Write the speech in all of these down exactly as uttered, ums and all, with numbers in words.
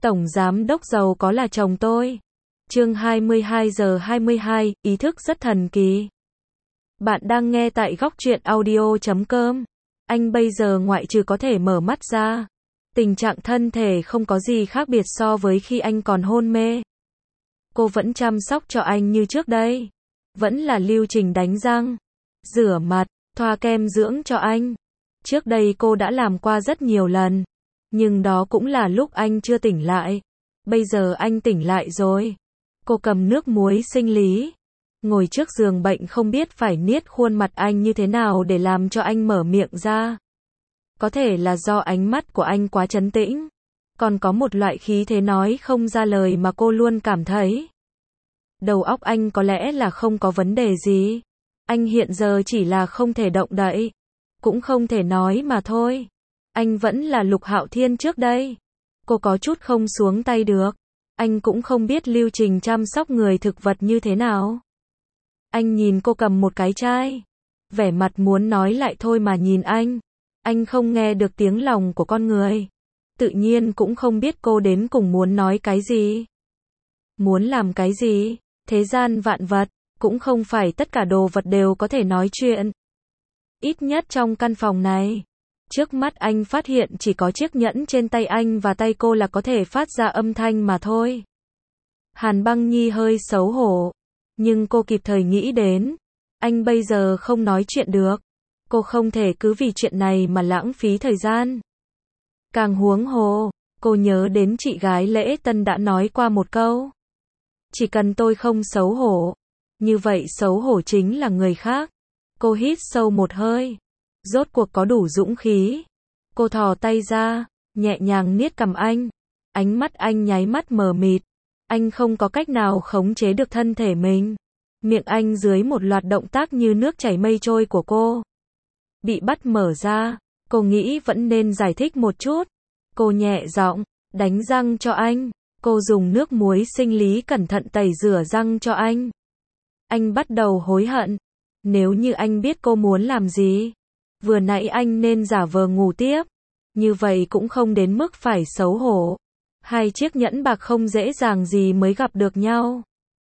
Tổng giám đốc giàu có là chồng tôi. Chương hai mươi hai giờ hai mươi hai, ý thức rất thần kỳ. Bạn đang nghe tại góc truyện audio chấm com. Anh bây giờ ngoại trừ có thể mở mắt ra, tình trạng thân thể không có gì khác biệt so với khi anh còn hôn mê. Cô vẫn chăm sóc cho anh như trước đây. Vẫn là lưu trình đánh răng, rửa mặt, thoa kem dưỡng cho anh. Trước đây cô đã làm qua rất nhiều lần. Nhưng đó cũng là lúc anh chưa tỉnh lại. Bây giờ anh tỉnh lại rồi. Cô cầm nước muối sinh lý, ngồi trước giường bệnh không biết phải niết khuôn mặt anh như thế nào để làm cho anh mở miệng ra. Có thể là do ánh mắt của anh quá trấn tĩnh. Còn có một loại khí thế nói không ra lời mà cô luôn cảm thấy. Đầu óc anh có lẽ là không có vấn đề gì. Anh hiện giờ chỉ là không thể động đậy, cũng không thể nói mà thôi. Anh vẫn là Lục Hạo Thiên trước đây. Cô có chút không xuống tay được. Anh cũng không biết lưu trình chăm sóc người thực vật như thế nào. Anh nhìn cô cầm một cái chai, vẻ mặt muốn nói lại thôi mà nhìn anh. Anh không nghe được tiếng lòng của con người. Tự nhiên cũng không biết cô đến cùng muốn nói cái gì. Muốn làm cái gì? Thế gian vạn vật, cũng không phải tất cả đồ vật đều có thể nói chuyện. Ít nhất trong căn phòng này. Trước mắt anh phát hiện chỉ có chiếc nhẫn trên tay anh và tay cô là có thể phát ra âm thanh mà thôi. Hàn Băng Nhi hơi xấu hổ. Nhưng cô kịp thời nghĩ đến. Anh bây giờ không nói chuyện được. Cô không thể cứ vì chuyện này mà lãng phí thời gian. Càng huống hồ, cô nhớ đến chị gái Lễ Tân đã nói qua một câu. Chỉ cần tôi không xấu hổ, như vậy xấu hổ chính là người khác. Cô hít sâu một hơi. Rốt cuộc có đủ dũng khí. Cô thò tay ra, nhẹ nhàng niết cằm anh. Ánh mắt anh nháy mắt mờ mịt. Anh không có cách nào khống chế được thân thể mình. Miệng anh dưới một loạt động tác như nước chảy mây trôi của cô bị bắt mở ra. Cô nghĩ vẫn nên giải thích một chút. Cô nhẹ giọng, đánh răng cho anh. Cô dùng nước muối sinh lý cẩn thận tẩy rửa răng cho anh. Anh bắt đầu hối hận. Nếu như anh biết cô muốn làm gì, vừa nãy anh nên giả vờ ngủ tiếp. Như vậy cũng không đến mức phải xấu hổ. Hai chiếc nhẫn bạc không dễ dàng gì mới gặp được nhau.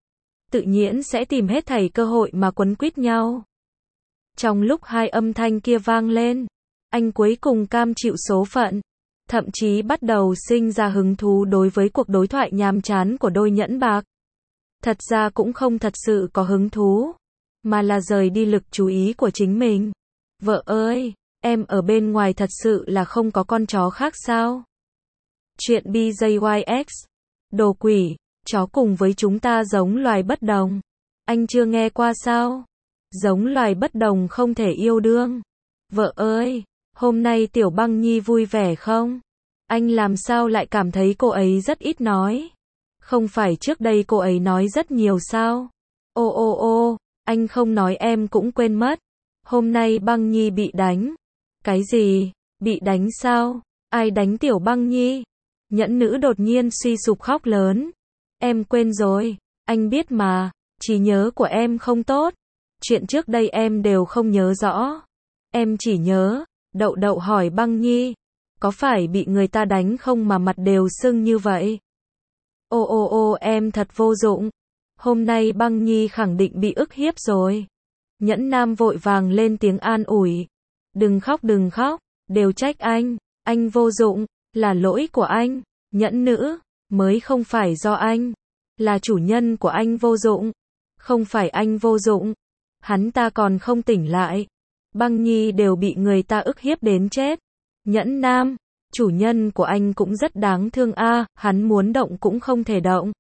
Tự nhiên sẽ tìm hết thảy cơ hội mà quấn quýt nhau. Trong lúc hai âm thanh kia vang lên, anh cuối cùng cam chịu số phận. Thậm chí bắt đầu sinh ra hứng thú đối với cuộc đối thoại nhàm chán của đôi nhẫn bạc. Thật ra cũng không thật sự có hứng thú, mà là rời đi lực chú ý của chính mình. Vợ ơi, em ở bên ngoài thật sự là không có con chó khác sao? Chuyện B J Y X. Đồ quỷ, chó cùng với chúng ta giống loài bất đồng. Anh chưa nghe qua sao? Giống loài bất đồng không thể yêu đương. Vợ ơi, hôm nay Tiểu Băng Nhi vui vẻ không? Anh làm sao lại cảm thấy cô ấy rất ít nói? Không phải trước đây cô ấy nói rất nhiều sao? Ô ô ô, anh không nói em cũng quên mất. Hôm nay Băng Nhi bị đánh. Cái gì? Bị đánh sao? Ai đánh Tiểu Băng Nhi? Nhẫn nữ đột nhiên suy sụp khóc lớn. Em quên rồi, anh biết mà, trí nhớ của em không tốt. Chuyện trước đây em đều không nhớ rõ. Em chỉ nhớ, Đậu Đậu hỏi Băng Nhi, có phải bị người ta đánh không mà mặt đều sưng như vậy? Ô ô ô em thật vô dụng. Hôm nay Băng Nhi khẳng định bị ức hiếp rồi. Nhẫn nam vội vàng lên tiếng an ủi. Đừng khóc đừng khóc, đều trách anh, anh vô dụng, là lỗi của anh. Nhẫn nữ, mới không phải do anh, là chủ nhân của anh vô dụng. Không phải anh vô dụng, hắn ta còn không tỉnh lại. Băng Nhi đều bị người ta ức hiếp đến chết. Nhẫn nam, chủ nhân của anh cũng rất đáng thương a, à, hắn muốn động cũng không thể động.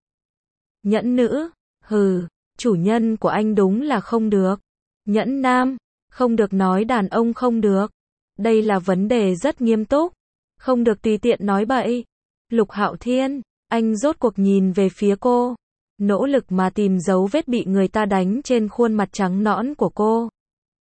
Nhẫn nữ, hừ, chủ nhân của anh đúng là không được. Nhẫn nam, không được nói đàn ông không được. Đây là vấn đề rất nghiêm túc, không được tùy tiện nói bậy. Lục Hạo Thiên, anh rốt cuộc nhìn về phía cô, nỗ lực mà tìm dấu vết bị người ta đánh trên khuôn mặt trắng nõn của cô.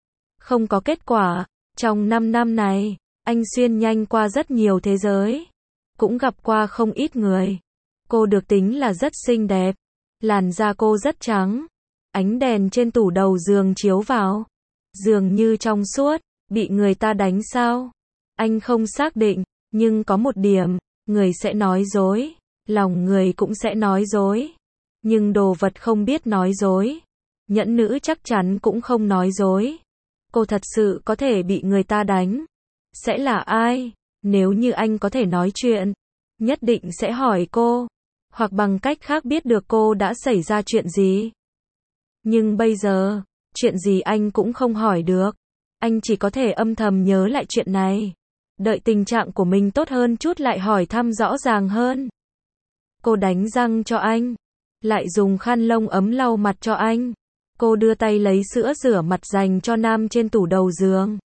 Không có kết quả. Trong năm năm này, anh xuyên nhanh qua rất nhiều thế giới, cũng gặp qua không ít người. Cô được tính là rất xinh đẹp, làn da cô rất trắng. Ánh đèn trên tủ đầu giường chiếu vào, dường như trong suốt. Bị người ta đánh sao? Anh không xác định, nhưng có một điểm, người sẽ nói dối, Lòng người cũng sẽ nói dối. Nhưng đồ vật không biết nói dối. Nhẫn nữ chắc chắn cũng không nói dối. Cô thật sự có thể bị người ta đánh. Sẽ là ai? Nếu như anh có thể nói chuyện, nhất định sẽ hỏi cô. Hoặc bằng cách khác biết được cô đã xảy ra chuyện gì. Nhưng bây giờ, chuyện gì anh cũng không hỏi được. Anh chỉ có thể âm thầm nhớ lại chuyện này. Đợi tình trạng của mình tốt hơn chút lại hỏi thăm rõ ràng hơn. Cô đánh răng cho anh. Lại dùng khăn lông ấm lau mặt cho anh. Cô đưa tay lấy sữa rửa mặt dành cho Nam trên tủ đầu giường.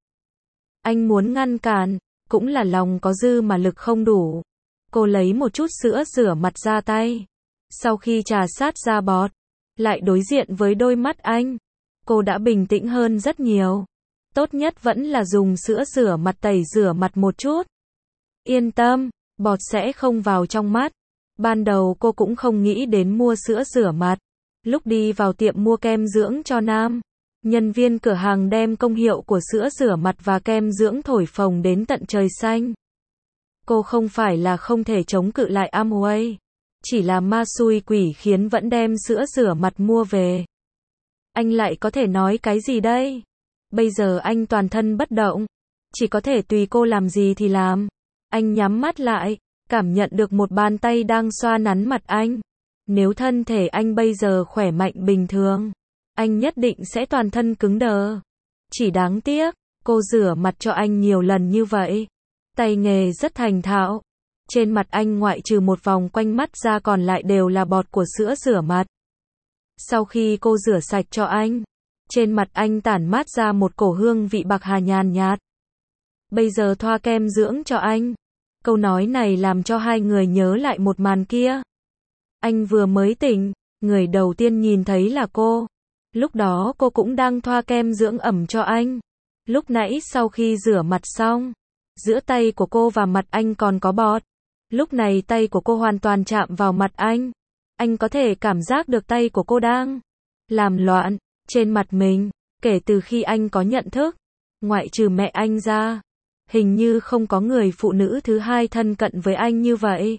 Anh muốn ngăn cản, cũng là lòng có dư mà lực không đủ. Cô lấy một chút sữa rửa mặt ra tay. Sau khi trà sát ra bọt, lại đối diện với đôi mắt anh. Cô đã bình tĩnh hơn rất nhiều. Tốt nhất vẫn là dùng sữa rửa mặt tẩy rửa mặt một chút. Yên tâm, bọt sẽ không vào trong mắt. Ban đầu cô cũng không nghĩ đến mua sữa rửa mặt. Lúc đi vào tiệm mua kem dưỡng cho Nam, nhân viên cửa hàng đem công hiệu của sữa rửa mặt và kem dưỡng thổi phồng đến tận trời xanh. Cô không phải là không thể chống cự lại Amway, chỉ là ma xui quỷ khiến vẫn đem sữa rửa mặt mua về. Anh lại có thể nói cái gì đây? Bây giờ anh toàn thân bất động, chỉ có thể tùy cô làm gì thì làm. Anh nhắm mắt lại, cảm nhận được một bàn tay đang xoa nắn mặt anh. Nếu thân thể anh bây giờ khỏe mạnh bình thường, anh nhất định sẽ toàn thân cứng đờ. Chỉ đáng tiếc, cô rửa mặt cho anh nhiều lần như vậy. Tay nghề rất thành thạo. Trên mặt anh ngoại trừ một vòng quanh mắt ra còn lại đều là bọt của sữa rửa mặt. Sau khi cô rửa sạch cho anh, trên mặt anh tản mát ra một cổ hương vị bạc hà nhàn nhạt. Bây giờ thoa kem dưỡng cho anh. Câu nói này làm cho hai người nhớ lại một màn kia. Anh vừa mới tỉnh, người đầu tiên nhìn thấy là cô. Lúc đó cô cũng đang thoa kem dưỡng ẩm cho anh. Lúc nãy sau khi rửa mặt xong, giữa tay của cô và mặt anh còn có bọt. Lúc này tay của cô hoàn toàn chạm vào mặt anh. Anh có thể cảm giác được tay của cô đang làm loạn trên mặt mình. Kể từ khi anh có nhận thức, ngoại trừ mẹ anh ra, hình như không có người phụ nữ thứ hai thân cận với anh như vậy.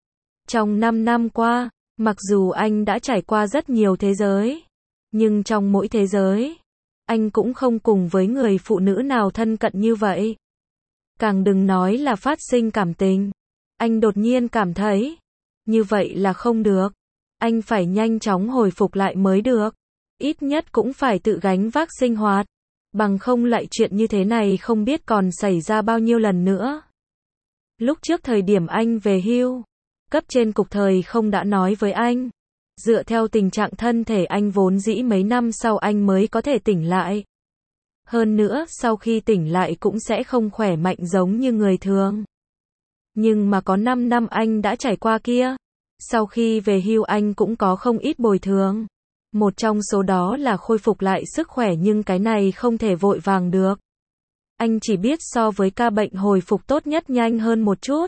Trong năm năm qua, mặc dù anh đã trải qua rất nhiều thế giới, nhưng trong mỗi thế giới, anh cũng không cùng với người phụ nữ nào thân cận như vậy. Càng đừng nói là phát sinh cảm tình. Anh đột nhiên cảm thấy, như vậy là không được. Anh phải nhanh chóng hồi phục lại mới được. Ít nhất cũng phải tự gánh vác sinh hoạt. Bằng không lại chuyện như thế này không biết còn xảy ra bao nhiêu lần nữa. Lúc trước thời điểm anh về hưu, cấp trên cục thời không đã nói với anh. Dựa theo tình trạng thân thể anh vốn dĩ mấy năm sau anh mới có thể tỉnh lại. Hơn nữa, sau khi tỉnh lại cũng sẽ không khỏe mạnh giống như người thường. Nhưng mà có năm năm anh đã trải qua kia. Sau khi về hưu anh cũng có không ít bồi thường. Một trong số đó là khôi phục lại sức khỏe nhưng cái này không thể vội vàng được. Anh chỉ biết so với ca bệnh hồi phục tốt nhất nhanh hơn một chút.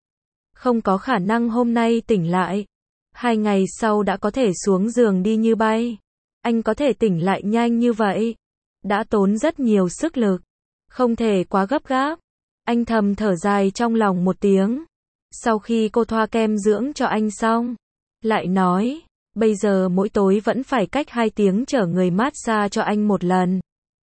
Không có khả năng hôm nay tỉnh lại. Hai ngày sau đã có thể xuống giường đi như bay. Anh có thể tỉnh lại nhanh như vậy. Đã tốn rất nhiều sức lực. Không thể quá gấp gáp. Anh thầm thở dài trong lòng một tiếng. Sau khi cô thoa kem dưỡng cho anh xong, lại nói, bây giờ mỗi tối vẫn phải cách hai tiếng chở người massage cho anh một lần.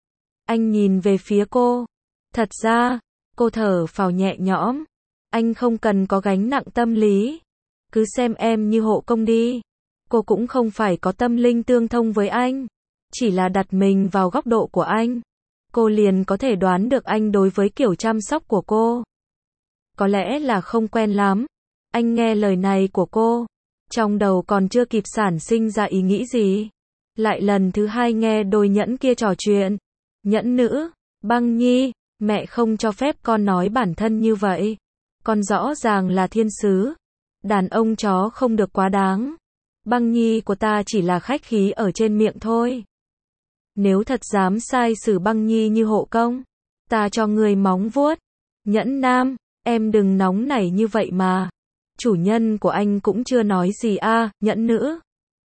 Anh nhìn về phía cô. Thật ra, cô thở phào nhẹ nhõm. Anh không cần có gánh nặng tâm lý. Cứ xem em như hộ công đi. Cô cũng không phải có tâm linh tương thông với anh. Chỉ là đặt mình vào góc độ của anh. Cô liền có thể đoán được anh đối với kiểu chăm sóc của cô. Có lẽ là không quen lắm. Anh nghe lời này của cô. Trong đầu còn chưa kịp sản sinh ra ý nghĩ gì. Lại lần thứ hai nghe đôi nhẫn kia trò chuyện. Nhẫn nữ, Băng Nhi, mẹ không cho phép con nói bản thân như vậy. Con rõ ràng là thiên sứ. Đàn ông chó không được quá đáng. Băng Nhi của ta chỉ là khách khí ở trên miệng thôi. Nếu thật dám sai xử Băng Nhi như hộ công, ta cho người móng vuốt. Nhẫn nam, em đừng nóng nảy như vậy mà. Chủ nhân của anh cũng chưa nói gì a, à, nhẫn nữ.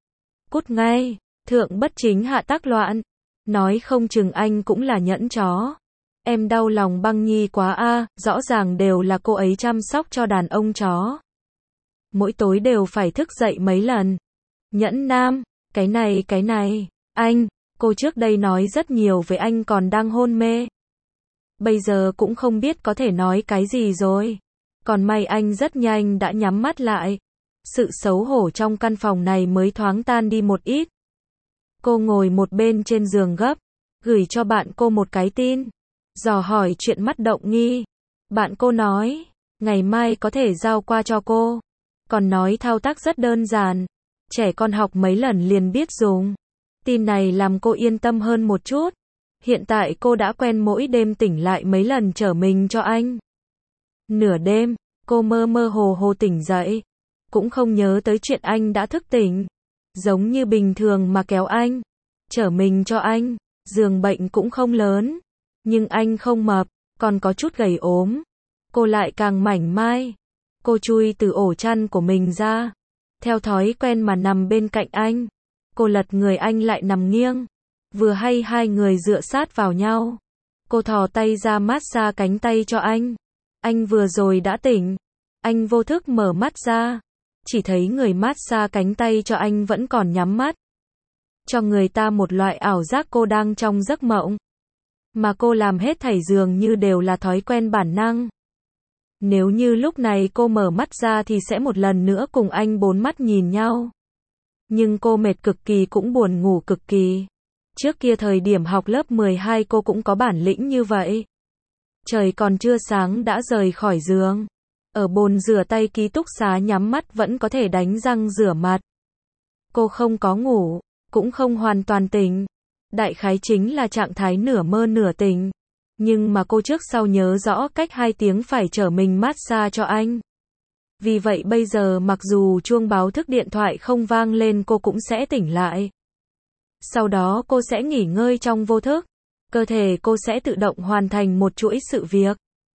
Cút ngay, thượng bất chính hạ tác loạn. Nói không chừng anh cũng là nhẫn chó. Em đau lòng Băng Nhi quá a, à, rõ ràng đều là cô ấy chăm sóc cho đàn ông chó. mỗi tối đều phải thức dậy mấy lần. Nhẫn Nam, cái này cái này, anh, cô trước đây nói rất nhiều với anh còn đang hôn mê. Bây giờ cũng không biết có thể nói cái gì rồi. Còn may anh rất nhanh đã nhắm mắt lại. Sự xấu hổ trong căn phòng này mới thoáng tan đi một ít. Cô ngồi một bên trên giường gấp, gửi cho bạn cô một cái tin, dò hỏi chuyện mắt động nghi. Bạn cô nói, ngày mai có thể giao qua cho cô. Còn nói thao tác rất đơn giản, trẻ con học mấy lần liền biết dùng. Tin này làm cô yên tâm hơn một chút. Hiện tại cô đã quen mỗi đêm tỉnh lại mấy lần chở mình cho anh. Nửa đêm, cô mơ mơ hồ hồ tỉnh dậy, cũng không nhớ tới chuyện anh đã thức tỉnh. Giống như bình thường mà kéo anh, chở mình cho anh. Giường bệnh cũng không lớn, nhưng anh không mập, còn có chút gầy ốm. Cô lại càng mảnh mai. Cô chui từ ổ chăn của mình ra, theo thói quen mà nằm bên cạnh anh. Cô lật người anh lại nằm nghiêng, vừa hay hai người dựa sát vào nhau. Cô thò tay ra massage cánh tay cho anh. Anh vừa rồi đã tỉnh. Anh vô thức mở mắt ra, chỉ thấy người massage cánh tay cho anh vẫn còn nhắm mắt, cho người ta một loại ảo giác cô đang trong giấc mộng. Mà cô làm hết thảy dường như đều là thói quen bản năng. Nếu như lúc này cô mở mắt ra thì sẽ một lần nữa cùng anh bốn mắt nhìn nhau. Nhưng cô mệt cực kỳ cũng buồn ngủ cực kỳ. Trước kia thời điểm học lớp mười hai cô cũng có bản lĩnh như vậy. Trời còn chưa sáng đã rời khỏi giường. Ở bồn rửa tay ký túc xá nhắm mắt vẫn có thể đánh răng rửa mặt. Cô không có ngủ, cũng không hoàn toàn tỉnh. Đại khái chính là trạng thái nửa mơ nửa tỉnh. Nhưng mà cô trước sau nhớ rõ cách hai tiếng phải chở mình massage cho anh. Vì vậy bây giờ mặc dù chuông báo thức điện thoại không vang lên cô cũng sẽ tỉnh lại. Sau đó cô sẽ nghỉ ngơi trong vô thức. Cơ thể cô sẽ tự động hoàn thành một chuỗi sự việc.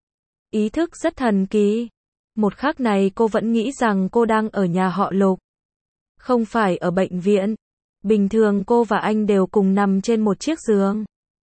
Ý thức rất thần kỳ. Một khắc này cô vẫn nghĩ rằng cô đang ở nhà họ Lục. Không phải ở bệnh viện. Bình thường cô và anh đều cùng nằm trên một chiếc giường.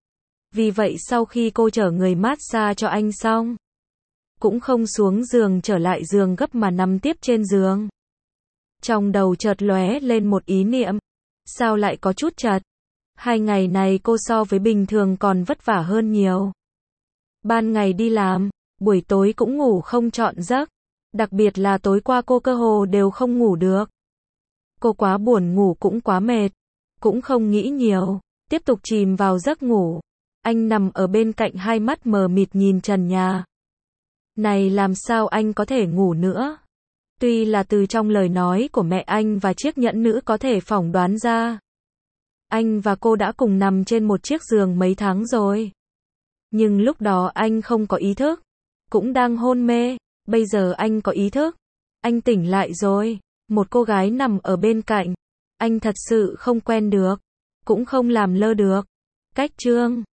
Vì vậy sau khi cô chở người massage cho anh xong, cũng không xuống giường trở lại giường gấp mà nằm tiếp trên giường. Trong đầu chợt lóe lên một ý niệm. Sao lại có chút chật? Hai ngày này cô so với bình thường còn vất vả hơn nhiều. Ban ngày đi làm, buổi tối cũng ngủ không trọn giấc. Đặc biệt là tối qua cô cơ hồ đều không ngủ được. Cô quá buồn ngủ cũng quá mệt. Cũng không nghĩ nhiều, tiếp tục chìm vào giấc ngủ. Anh nằm ở bên cạnh hai mắt mờ mịt nhìn trần nhà. Này làm sao anh có thể ngủ nữa? Tuy là từ trong lời nói của mẹ anh và chiếc nhẫn nữ có thể phỏng đoán ra. Anh và cô đã cùng nằm trên một chiếc giường mấy tháng rồi. Nhưng lúc đó anh không có ý thức, cũng đang hôn mê. Bây giờ anh có ý thức. Anh tỉnh lại rồi. Một cô gái nằm ở bên cạnh. Anh thật sự không quen được, cũng không làm lơ được. Cách chương